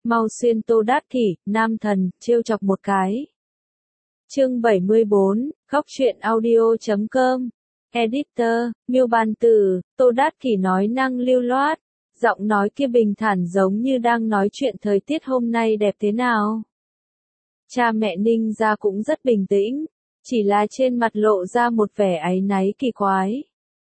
mau xuyên Tô Đát Kỷ, nam thần, trêu chọc một cái. Chương 74, Góc truyện audio.com. Editor, Miêu Bàn Tử, Tô Đát Kỷ nói năng lưu loát, giọng nói kia bình thản giống như đang nói chuyện thời tiết hôm nay đẹp thế nào. Cha mẹ Ninh gia cũng rất bình tĩnh, chỉ là trên mặt lộ ra một vẻ áy náy kỳ quái.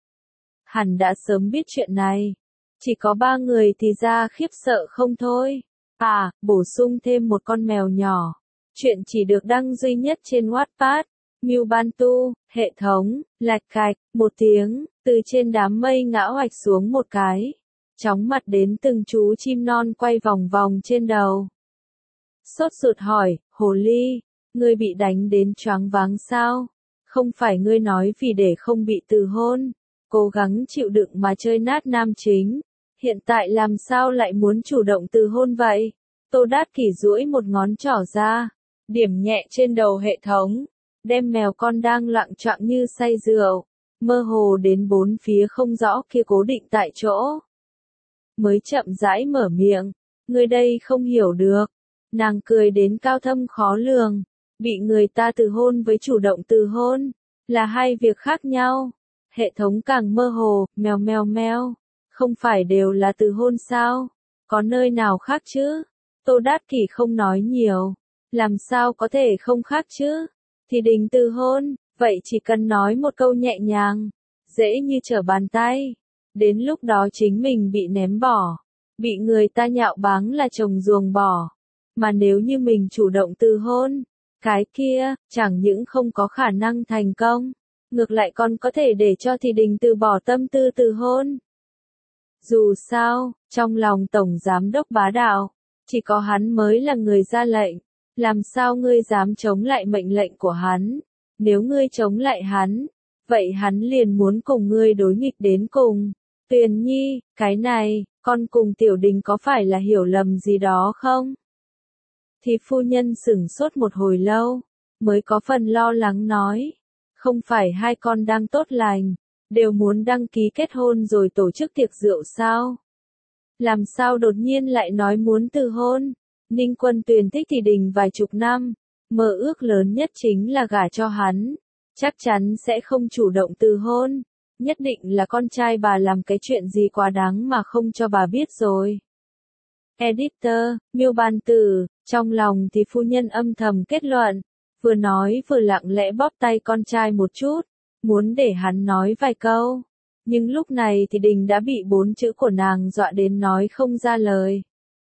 Hẳn đã sớm biết chuyện này, chỉ có 3 người thì ra khiếp sợ không thôi. À, bổ sung thêm một con mèo nhỏ. Chuyện chỉ được đăng duy nhất trên Wattpad. Miêu Ban Tu, hệ thống, lạch cạch, một tiếng, từ trên đám mây ngã oạch xuống một cái. Chóng mặt đến từng chú chim non quay vòng vòng trên đầu. Sốt ruột hỏi, Hồ Ly, ngươi bị đánh đến choáng váng sao? Không phải ngươi nói vì để không bị từ hôn, cố gắng chịu đựng mà chơi nát nam chính. Hiện tại làm sao lại muốn chủ động từ hôn vậy? Tô Đát Kỷ duỗi một ngón trỏ ra, điểm nhẹ trên đầu hệ thống, đem mèo con đang loạng choạng như say rượu, mơ hồ đến bốn phía không rõ kia cố định tại chỗ. Mới chậm rãi mở miệng, người đây không hiểu được. Nàng cười đến cao thâm khó lường, bị người ta từ hôn với chủ động từ hôn, là hai việc khác nhau. Hệ thống càng mơ hồ, mèo mèo mèo. Không phải đều là từ hôn sao? Có nơi nào khác chứ? Tô Đát Kỷ không nói nhiều. Làm sao có thể không khác chứ? Thì đình từ hôn, vậy chỉ cần nói một câu nhẹ nhàng, dễ như trở bàn tay. Đến lúc đó chính mình bị ném bỏ, bị người ta nhạo báng là chồng ruồng bỏ. Mà nếu như mình chủ động từ hôn, cái kia, chẳng những không có khả năng thành công, ngược lại còn có thể để cho thì đình từ bỏ tâm tư từ hôn. Dù sao, trong lòng Tổng Giám đốc bá đạo, chỉ có hắn mới là người ra lệnh. Làm sao ngươi dám chống lại mệnh lệnh của hắn? Nếu ngươi chống lại hắn, vậy hắn liền muốn cùng ngươi đối nghịch đến cùng. Tuyền Nhi, cái này, con cùng Tiểu Đình có phải là hiểu lầm gì đó không? Thì phu nhân sửng sốt một hồi lâu, mới có phần lo lắng nói. Không phải hai con đang tốt lành, đều muốn đăng ký kết hôn rồi tổ chức tiệc rượu sao? Làm sao đột nhiên lại nói muốn từ hôn? Ninh Quân Tuyền thích thì đình vài chục năm, mơ ước lớn nhất chính là gả cho hắn. Chắc chắn sẽ không chủ động từ hôn, nhất định là con trai bà làm cái chuyện gì quá đáng mà không cho bà biết rồi. Editor, Miêu Bàn Tử, trong lòng thì phu nhân âm thầm kết luận, vừa nói vừa lặng lẽ bóp tay con trai một chút, muốn để hắn nói vài câu. Nhưng lúc này thì đình đã bị 4 chữ của nàng dọa đến nói không ra lời.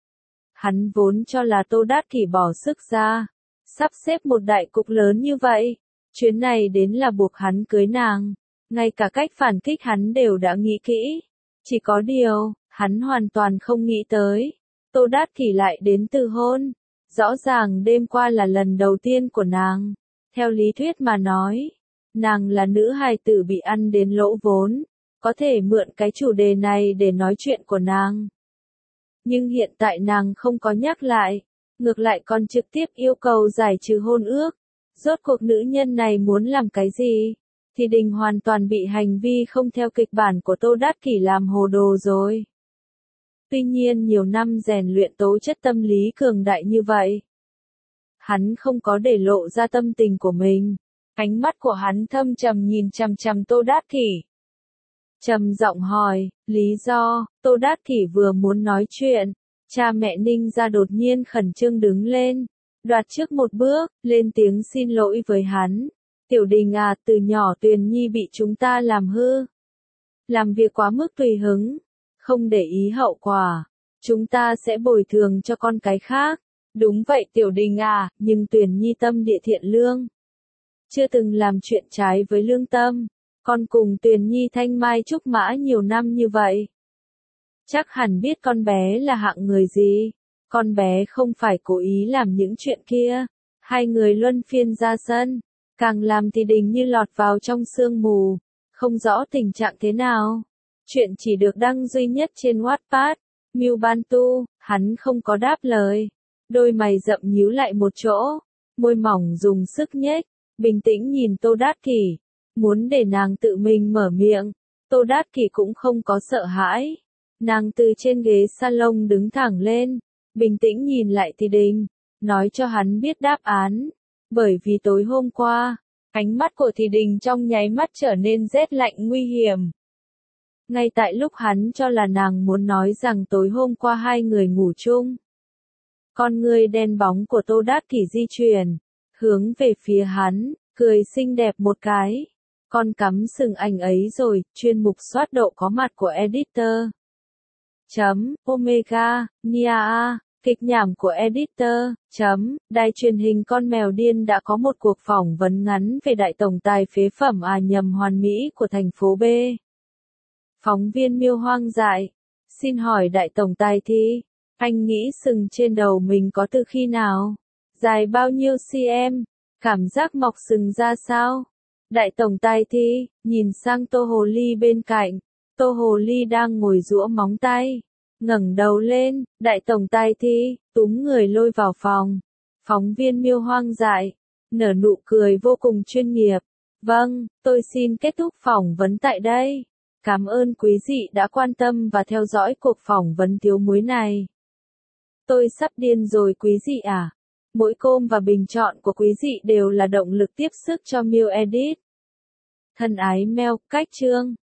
Hắn vốn cho là Tô Đát Kỷ bỏ sức ra, sắp xếp một đại cục lớn như vậy, chuyến này đến là buộc hắn cưới nàng, ngay cả cách phản kích hắn đều đã nghĩ kỹ. Chỉ có điều, hắn hoàn toàn không nghĩ tới, Tô Đát Kỷ lại đến từ hôn. Rõ ràng đêm qua là lần đầu tiên của nàng. Theo lý thuyết mà nói, nàng là nữ hài tử bị ăn đến lỗ vốn, có thể mượn cái chủ đề này để nói chuyện của nàng. Nhưng hiện tại nàng không có nhắc lại, ngược lại còn trực tiếp yêu cầu giải trừ hôn ước. Rốt cuộc nữ nhân này muốn làm cái gì? Thì đình hoàn toàn bị hành vi không theo kịch bản của Tô Đát Kỷ làm hồ đồ rồi. Tuy nhiên nhiều năm rèn luyện tố chất tâm lý cường đại như vậy, hắn không có để lộ ra tâm tình của mình. Ánh mắt của hắn thâm trầm nhìn chằm chằm Tô Đát Kỷ. Trầm giọng hỏi, lý do? Tô Đát Kỷ vừa muốn nói chuyện, cha mẹ Ninh gia đột nhiên khẩn trương đứng lên, đoạt trước một bước, lên tiếng xin lỗi với hắn. Tiểu Đình à, từ nhỏ Tuyền Nhi bị chúng ta làm hư. Làm việc quá mức tùy hứng, không để ý hậu quả. Chúng ta sẽ bồi thường cho con cái khác. Đúng vậy Tiểu Đình à, nhưng Tuyền Nhi tâm địa thiện lương, chưa từng làm chuyện trái với lương tâm. Con cùng Tuyền Nhi thanh mai trúc mã nhiều năm như vậy, chắc hẳn biết con bé là hạng người gì. Con bé không phải cố ý làm những chuyện kia. Hai người luân phiên ra sân, càng làm thì đình như lọt vào trong sương mù, không rõ tình trạng thế nào. Chuyện chỉ được đăng duy nhất trên Wattpad. Miêu Ban Tu, hắn không có đáp lời, đôi mày rậm nhíu lại một chỗ, môi mỏng dùng sức nhếch, bình tĩnh nhìn Tô Đát Kỷ, muốn để nàng tự mình mở miệng. Tô Đát Kỷ cũng không có sợ hãi, nàng từ trên ghế salon đứng thẳng lên, bình tĩnh nhìn lại Thì Đình, nói cho hắn biết đáp án. Bởi vì tối hôm qua, ánh mắt của Thì Đình trong nháy mắt trở nên rét lạnh nguy hiểm. Ngay tại lúc hắn cho là nàng muốn nói rằng tối hôm qua hai người ngủ chung. Con người đen bóng của Tô Đát Kỷ di chuyển, hướng về phía hắn, cười xinh đẹp một cái. Con cắm sừng ảnh ấy rồi, chuyên mục soát độ có mặt của editor. Omega, Nia A, kịch nhảm của editor. Đài truyền hình Con Mèo Điên đã có một cuộc phỏng vấn ngắn về đại tổng tài phế phẩm hoàn mỹ của thành phố B. Phóng viên Miêu Hoang dại, xin hỏi đại tổng tài Thi, anh nghĩ sừng trên đầu mình có từ khi nào? Dài bao nhiêu cm? Cảm giác mọc sừng ra sao? Đại tổng tài Thi, nhìn sang Tô Hồ Ly bên cạnh. Tô Hồ Ly đang ngồi giũa móng tay. Ngẩng đầu lên, đại tổng tài Thi, túm người lôi vào phòng. Phóng viên Miêu Hoang dại, nở nụ cười vô cùng chuyên nghiệp. Vâng, tôi xin kết thúc phỏng vấn tại đây. Cảm ơn quý dị đã quan tâm và theo dõi cuộc phỏng vấn thiếu muối này. Tôi sắp điên rồi quý dị à. Mỗi comment và bình chọn của quý dị đều là động lực tiếp sức cho Miêu Edit. Thân ái Mel, cách chương.